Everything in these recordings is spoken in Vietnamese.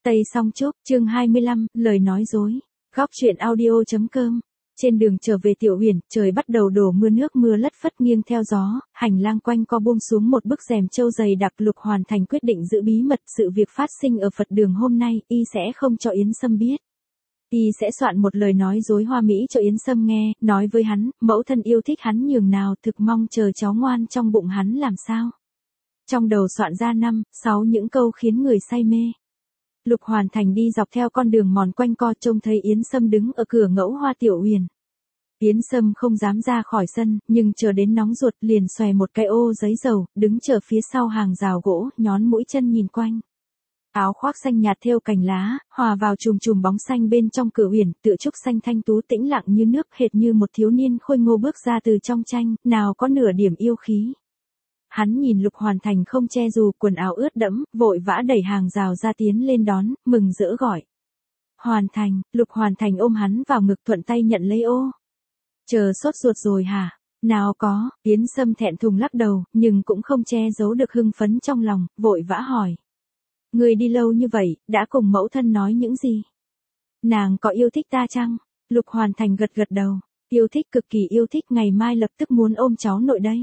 Tây Song Chúc, chương 25, lời nói dối. Góc truyện audio.com. Trên đường trở về Tiểu Uyển, trời bắt đầu đổ mưa, nước mưa lất phất nghiêng theo gió, hành lang quanh co buông xuống một bức rèm châu dày đặc. Lục Hoàn Thành quyết định giữ bí mật sự việc phát sinh ở Phật đường hôm nay, y sẽ không cho Yến Sâm biết. Y sẽ soạn một lời nói dối hoa mỹ cho Yến Sâm nghe, nói với hắn, mẫu thân yêu thích hắn nhường nào, thực mong chờ cháu ngoan trong bụng hắn làm sao. Trong đầu soạn ra 5, 6 những câu khiến người say mê. Lục Hoàn Thành đi dọc theo con đường mòn quanh co, trông thấy Yến Sâm đứng ở cửa ngẫu hoa Tiểu Uyển. Yến Sâm không dám ra khỏi sân, nhưng chờ đến nóng ruột liền xòe một cái ô giấy dầu, đứng chờ phía sau hàng rào gỗ, nhón mũi chân nhìn quanh. Áo khoác xanh nhạt thêu cành lá, hòa vào chùm chùm bóng xanh bên trong cửa uyển, tựa trúc xanh thanh tú tĩnh lặng như nước, hệt như một thiếu niên khôi ngô bước ra từ trong tranh, nào có nửa điểm yêu khí. Hắn nhìn Lục Hoàn Thành không che dù, quần áo ướt đẫm, vội vã đẩy hàng rào ra tiến lên đón, mừng rỡ gọi. Hoàn Thành. Lục Hoàn Thành ôm hắn vào ngực, thuận tay nhận lấy ô. Chờ sốt ruột rồi hả? Nào có. Yến Sâm thẹn thùng lắc đầu, nhưng cũng không che giấu được hưng phấn trong lòng, vội vã hỏi. Người đi lâu như vậy, đã cùng mẫu thân nói những gì? Nàng có yêu thích ta chăng? Lục Hoàn Thành gật gật đầu. Yêu thích, cực kỳ yêu thích, ngày mai lập tức muốn ôm cháu nội đây.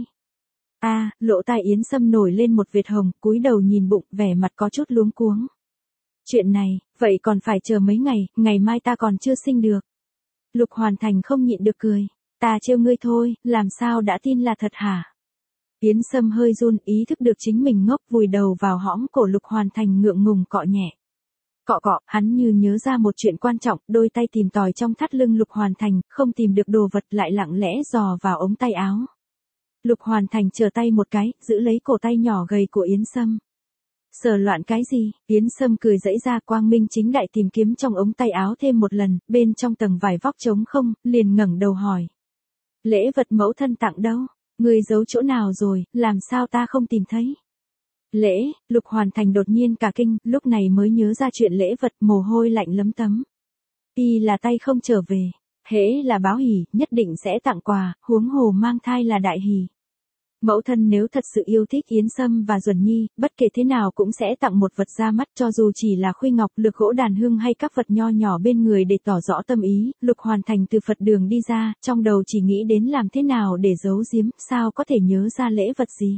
Lỗ tai Yến Sâm nổi lên một vệt hồng, cúi đầu nhìn bụng, vẻ mặt có chút luống cuống. Chuyện này, vậy còn phải chờ mấy ngày mai ta còn chưa sinh được. Lục Hoàn Thành không nhịn được cười. Ta trêu ngươi thôi, làm sao đã tin là thật hả? Yến Sâm hơi run, ý thức được chính mình ngốc, vùi đầu vào hõm cổ Lục Hoàn Thành, ngượng ngùng cọ nhẹ. Cọ cọ, hắn như nhớ ra một chuyện quan trọng, đôi tay tìm tòi trong thắt lưng Lục Hoàn Thành, không tìm được đồ vật lại lặng lẽ dò vào ống tay áo. Lục Hoàn Thành trở tay một cái, giữ lấy cổ tay nhỏ gầy của Yến Sâm. Sờ loạn cái gì? Yến Sâm cười giãy ra, quang minh chính đại tìm kiếm trong ống tay áo thêm một lần, bên trong tầng vải vóc trống không, liền ngẩng đầu hỏi. Lễ vật mẫu thân tặng đâu? Người giấu chỗ nào rồi, làm sao ta không tìm thấy? Lục Hoàn Thành đột nhiên cả kinh, lúc này mới nhớ ra chuyện lễ vật, mồ hôi lạnh lấm tấm. Y là tay không trở về. Hễ là báo hỉ, nhất định sẽ tặng quà, huống hồ mang thai là đại hỉ. Mẫu thân nếu thật sự yêu thích Yến Sâm và Duẩn Nhi, bất kể thế nào cũng sẽ tặng một vật ra mắt, cho dù chỉ là khuy ngọc, lược gỗ, đàn hương hay các vật nho nhỏ bên người để tỏ rõ tâm ý. Lục Hoàn Thành từ Phật đường đi ra, trong đầu chỉ nghĩ đến làm thế nào để giấu giếm, sao có thể nhớ ra lễ vật gì.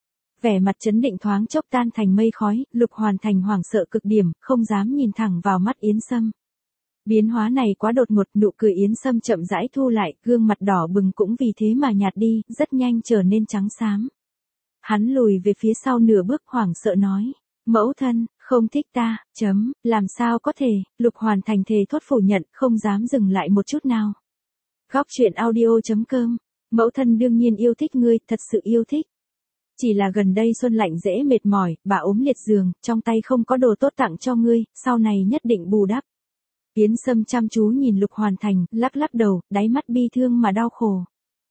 Vẻ mặt trấn định thoáng chốc tan thành mây khói, Lục Hoàn Thành hoảng sợ cực điểm, không dám nhìn thẳng vào mắt Yến Sâm. Biến hóa này quá đột ngột, nụ cười Yến Sâm chậm rãi thu lại, gương mặt đỏ bừng cũng vì thế mà nhạt đi, rất nhanh trở nên trắng xám. Hắn lùi về phía sau nửa bước, hoảng sợ nói, mẫu thân, không thích ta, làm sao có thể. Lục Hoàn Thành thề thốt phủ nhận, không dám dừng lại một chút nào. Góc truyện audio.com. Mẫu thân đương nhiên yêu thích ngươi, thật sự yêu thích. Chỉ là gần đây xuân lạnh dễ mệt mỏi, bà ốm liệt giường, trong tay không có đồ tốt tặng cho ngươi, sau này nhất định bù đắp. Yến Sâm chăm chú nhìn Lục Hoàn Thành, lắc lắc đầu, đáy mắt bi thương mà đau khổ.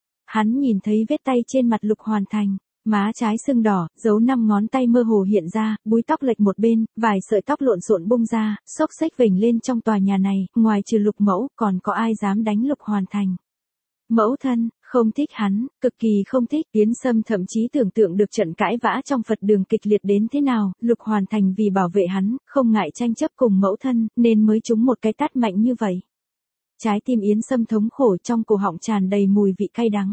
Hắn nhìn thấy vết tay trên mặt Lục Hoàn Thành, má trái sưng đỏ, dấu 5 ngón tay mơ hồ hiện ra, búi tóc lệch một bên, vài sợi tóc lộn xộn bung ra, xốc xếch vểnh lên trong tòa nhà này, ngoài trừ Lục mẫu, còn có ai dám đánh Lục Hoàn Thành. Mẫu thân, không thích hắn, cực kỳ không thích. Yến Sâm thậm chí tưởng tượng được trận cãi vã trong Phật đường kịch liệt đến thế nào, Lục Hoàn Thành vì bảo vệ hắn, không ngại tranh chấp cùng mẫu thân, nên mới trúng một cái tát mạnh như vậy. Trái tim Yến Sâm thống khổ, trong cổ họng tràn đầy mùi vị cay đắng.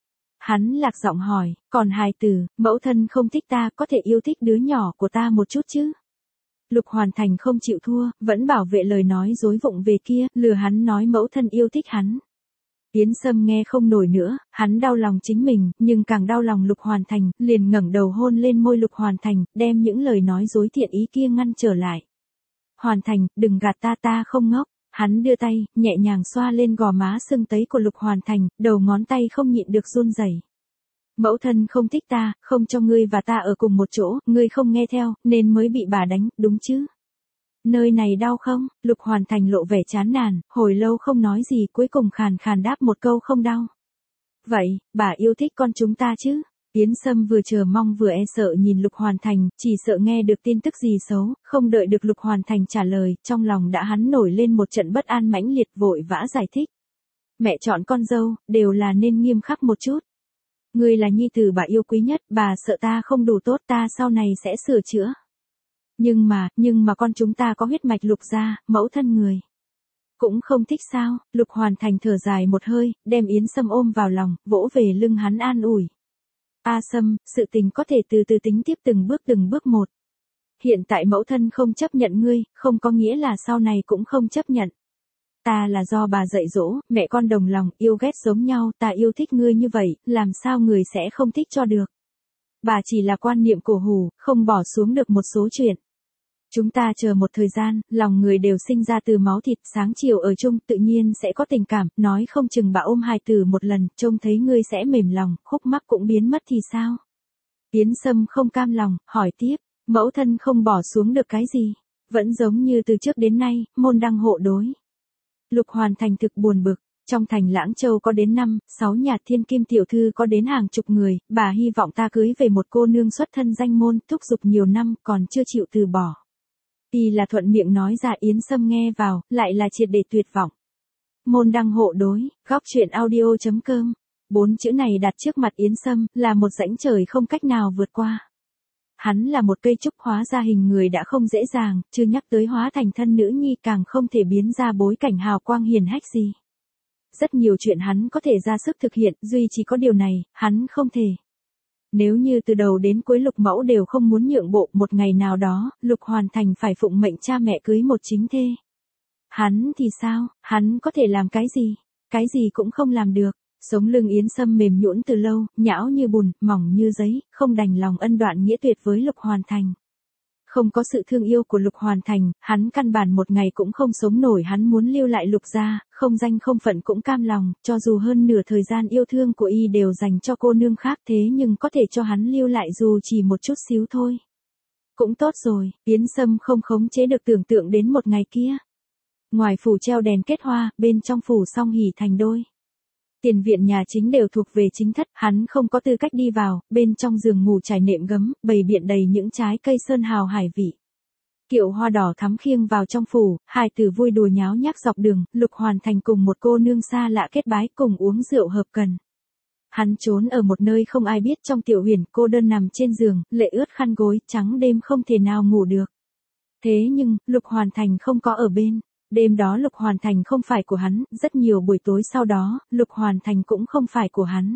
Hắn lạc giọng hỏi, còn hài tử, mẫu thân không thích ta, có thể yêu thích đứa nhỏ của ta một chút chứ? Lục Hoàn Thành không chịu thua, vẫn bảo vệ lời nói dối vụng về kia, lừa hắn nói mẫu thân yêu thích hắn. Yến Sâm nghe không nổi nữa, hắn đau lòng chính mình, nhưng càng đau lòng Lục Hoàn Thành, liền ngẩng đầu hôn lên môi Lục Hoàn Thành, đem những lời nói dối thiện ý kia ngăn trở lại. Hoàn Thành, đừng gạt ta, ta không ngốc. Hắn đưa tay, nhẹ nhàng xoa lên gò má sưng tấy của Lục Hoàn Thành, đầu ngón tay không nhịn được run rẩy. Mẫu thân không thích ta, không cho ngươi và ta ở cùng một chỗ, ngươi không nghe theo, nên mới bị bà đánh, đúng chứ? Nơi này đau không? Lục Hoàn Thành lộ vẻ chán nản, hồi lâu không nói gì, cuối cùng khàn khàn đáp một câu không đau. Vậy, bà yêu thích con chúng ta chứ? Yến Sâm vừa chờ mong vừa e sợ nhìn Lục Hoàn Thành, chỉ sợ nghe được tin tức gì xấu, không đợi được Lục Hoàn Thành trả lời, trong lòng đã hắn nổi lên một trận bất an mãnh liệt, vội vã giải thích. Mẹ chọn con dâu, đều là nên nghiêm khắc một chút. Ngươi là nhi tử bà yêu quý nhất, bà sợ ta không đủ tốt, ta sau này sẽ sửa chữa. Nhưng mà con chúng ta có huyết mạch Lục gia, mẫu thân người. Cũng không thích sao? Lục Hoàn Thành thở dài một hơi, đem Yến Sâm ôm vào lòng, vỗ về lưng hắn an ủi. A Sâm, sự tình có thể từ từ tính tiếp từng bước một. Hiện tại mẫu thân không chấp nhận ngươi, không có nghĩa là sau này cũng không chấp nhận. Ta là do bà dạy dỗ, mẹ con đồng lòng, yêu ghét giống nhau, ta yêu thích ngươi như vậy, làm sao người sẽ không thích cho được. Bà chỉ là quan niệm cổ hủ, không bỏ xuống được một số chuyện. Chúng ta chờ một thời gian, lòng người đều sinh ra từ máu thịt, sáng chiều ở chung, tự nhiên sẽ có tình cảm, nói không chừng bà ôm hài tử một lần, trông thấy ngươi sẽ mềm lòng, khúc mắc cũng biến mất thì sao? Yến Sâm không cam lòng, hỏi tiếp, mẫu thân không bỏ xuống được cái gì? Vẫn giống như từ trước đến nay, môn đăng hộ đối. Lục Hoàn Thành thực buồn bực, trong thành Lãng Châu có đến 5-6 nhà thiên kim tiểu thư có đến hàng chục người, bà hy vọng ta cưới về một cô nương xuất thân danh môn, thúc giục nhiều năm, còn chưa chịu từ bỏ. Y là thuận miệng nói ra, Yến Sâm nghe vào, lại là triệt để tuyệt vọng. Môn đăng hộ đối, góc truyện audio.com. 4 chữ này đặt trước mặt Yến Sâm, là một rãnh trời không cách nào vượt qua. Hắn là một cây trúc hóa ra hình người đã không dễ dàng, chưa nhắc tới hóa thành thân nữ nhi càng không thể biến ra bối cảnh hào quang hiền hách gì. Rất nhiều chuyện hắn có thể ra sức thực hiện, duy chỉ có điều này, hắn không thể. Nếu như từ đầu đến cuối Lục mẫu đều không muốn nhượng bộ, một ngày nào đó, Lục Hoàn Thành phải phụng mệnh cha mẹ cưới một chính thê. Hắn thì sao, hắn có thể làm cái gì? Cái gì cũng không làm được. Sống lưng Yến Sâm mềm nhũn từ lâu, nhão như bùn, mỏng như giấy, không đành lòng ân đoạn nghĩa tuyệt với Lục Hoàn Thành. Không có sự thương yêu của Lục Hoàn Thành, hắn căn bản một ngày cũng không sống nổi, hắn muốn lưu lại Lục gia, không danh không phận cũng cam lòng, cho dù hơn nửa thời gian yêu thương của y đều dành cho cô nương khác, thế nhưng có thể cho hắn lưu lại dù chỉ một chút xíu thôi. Cũng tốt rồi, Yến Sâm không khống chế được tưởng tượng đến một ngày kia. Ngoài phủ treo đèn kết hoa, bên trong phủ song hỉ thành đôi. Tiền viện nhà chính đều thuộc về chính thất, hắn không có tư cách đi vào, bên trong giường ngủ trải nệm gấm, bày biện đầy những trái cây sơn hào hải vị. Kiệu hoa đỏ thắm khiêng vào trong phủ, hài tử vui đùa nháo nhác dọc đường, Lục Hoàn Thành cùng một cô nương xa lạ kết bái cùng uống rượu hợp cần. Hắn trốn ở một nơi không ai biết trong tiểu huyền, cô đơn nằm trên giường, lệ ướt khăn gối, trắng đêm không thể nào ngủ được. Thế nhưng, Lục Hoàn Thành không có ở bên. Đêm đó Lục Hoàn Thành không phải của hắn, rất nhiều buổi tối sau đó, Lục Hoàn Thành cũng không phải của hắn.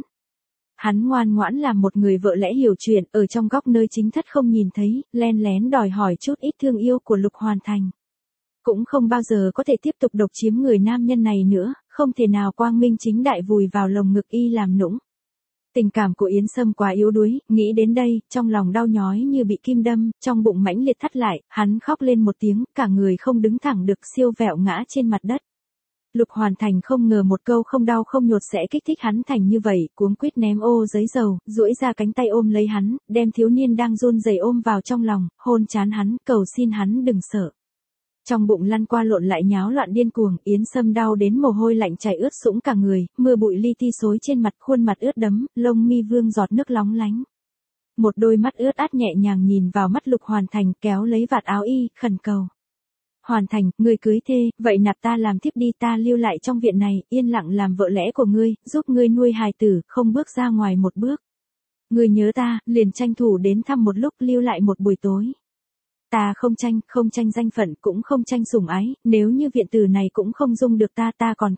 Hắn ngoan ngoãn làm một người vợ lẽ hiểu chuyện, ở trong góc nơi chính thất không nhìn thấy, len lén đòi hỏi chút ít thương yêu của Lục Hoàn Thành. Cũng không bao giờ có thể tiếp tục độc chiếm người nam nhân này nữa, không thể nào quang minh chính đại vùi vào lồng ngực y làm nũng. Tình cảm của Yến Sâm quá yếu đuối, nghĩ đến đây, trong lòng đau nhói như bị kim đâm, trong bụng mãnh liệt thắt lại, hắn khóc lên một tiếng, cả người không đứng thẳng được, siêu vẹo ngã trên mặt đất. Lục Hoàn Thành không ngờ một câu không đau không nhột sẽ kích thích hắn thành như vậy, cuống quýt ném ô giấy dầu, duỗi ra cánh tay ôm lấy hắn, đem thiếu niên đang run rẩy ôm vào trong lòng, hôn trán hắn, cầu xin hắn đừng sợ. Trong bụng lăn qua lộn lại nháo loạn điên cuồng, Yến Sâm đau đến mồ hôi lạnh chảy ướt sũng cả người, mưa bụi li ti xối trên mặt, khuôn mặt ướt đẫm, lông mi vương giọt nước lóng lánh. Một đôi mắt ướt át nhẹ nhàng nhìn vào mắt Lục Hoàn Thành, kéo lấy vạt áo y, khẩn cầu. Hoàn Thành, ngươi cưới thê, vậy nạp ta làm thiếp đi, ta lưu lại trong viện này, yên lặng làm vợ lẽ của ngươi, giúp ngươi nuôi hài tử, không bước ra ngoài một bước. Ngươi nhớ ta, liền tranh thủ đến thăm một lúc, lưu lại một buổi tối. Ta không tranh danh phận, cũng không tranh sủng ái, nếu như viện tử này cũng không dung được ta còn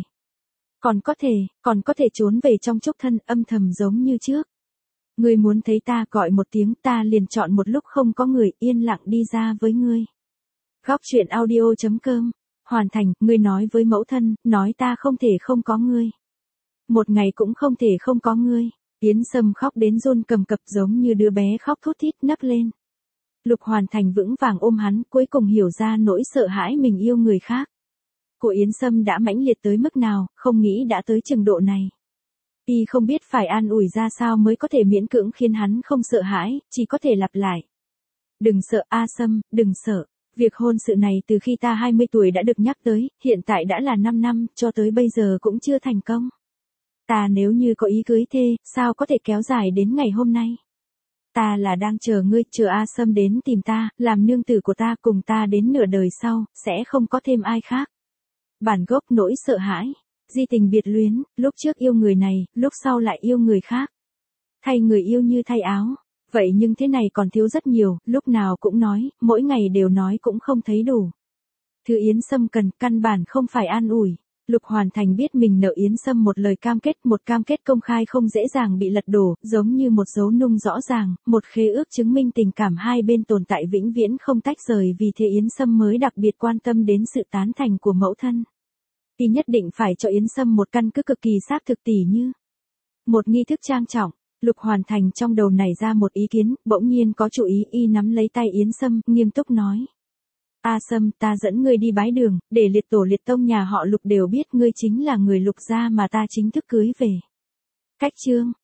có thể trốn về trong trúc thân, âm thầm giống như trước. Ngươi muốn thấy ta gọi một tiếng, ta liền chọn một lúc không có người, yên lặng đi ra với ngươi. Góc truyện audio.com. Hoàn Thành, ngươi nói với mẫu thân, nói ta không thể không có ngươi. Một ngày cũng không thể không có ngươi. Yến Sâm khóc đến run cầm cập giống như đứa bé khóc thút thít nấc lên. Lục Hoàn Thành vững vàng ôm hắn, cuối cùng hiểu ra nỗi sợ hãi mình yêu người khác. Của Yến Sâm đã mãnh liệt tới mức nào, không nghĩ đã tới trình độ này. Y không biết phải an ủi ra sao mới có thể miễn cưỡng khiến hắn không sợ hãi, chỉ có thể lặp lại. Đừng sợ A Sâm, đừng sợ. Việc hôn sự này từ khi ta 20 tuổi đã được nhắc tới, hiện tại đã là 5 năm, cho tới bây giờ cũng chưa thành công. Ta nếu như có ý cưới thê, sao có thể kéo dài đến ngày hôm nay? Ta là đang chờ ngươi, chờ A Sâm đến tìm ta, làm nương tử của ta, cùng ta đến nửa đời sau, sẽ không có thêm ai khác. Bản gốc nỗi sợ hãi, di tình biệt luyến, lúc trước yêu người này, lúc sau lại yêu người khác. Thay người yêu như thay áo. Vậy nhưng thế này còn thiếu rất nhiều, lúc nào cũng nói, mỗi ngày đều nói cũng không thấy đủ. Thứ Yến Sâm cần, căn bản không phải an ủi. Lục Hoàn Thành biết mình nợ Yến Sâm một lời cam kết, một cam kết công khai không dễ dàng bị lật đổ, giống như một dấu nung rõ ràng, một khế ước chứng minh tình cảm hai bên tồn tại vĩnh viễn không tách rời, vì thế Yến Sâm mới đặc biệt quan tâm đến sự tán thành của mẫu thân. Y nhất định phải cho Yến Sâm một căn cứ cực kỳ xác thực tỉ như một nghi thức trang trọng. Lục Hoàn Thành trong đầu nảy ra một ý kiến, bỗng nhiên có chủ ý, y nắm lấy tay Yến Sâm, nghiêm túc nói. A Sâm, ta dẫn ngươi đi bái đường, để liệt tổ liệt tông nhà họ Lục đều biết ngươi chính là người Lục gia mà ta chính thức cưới về. Cách chương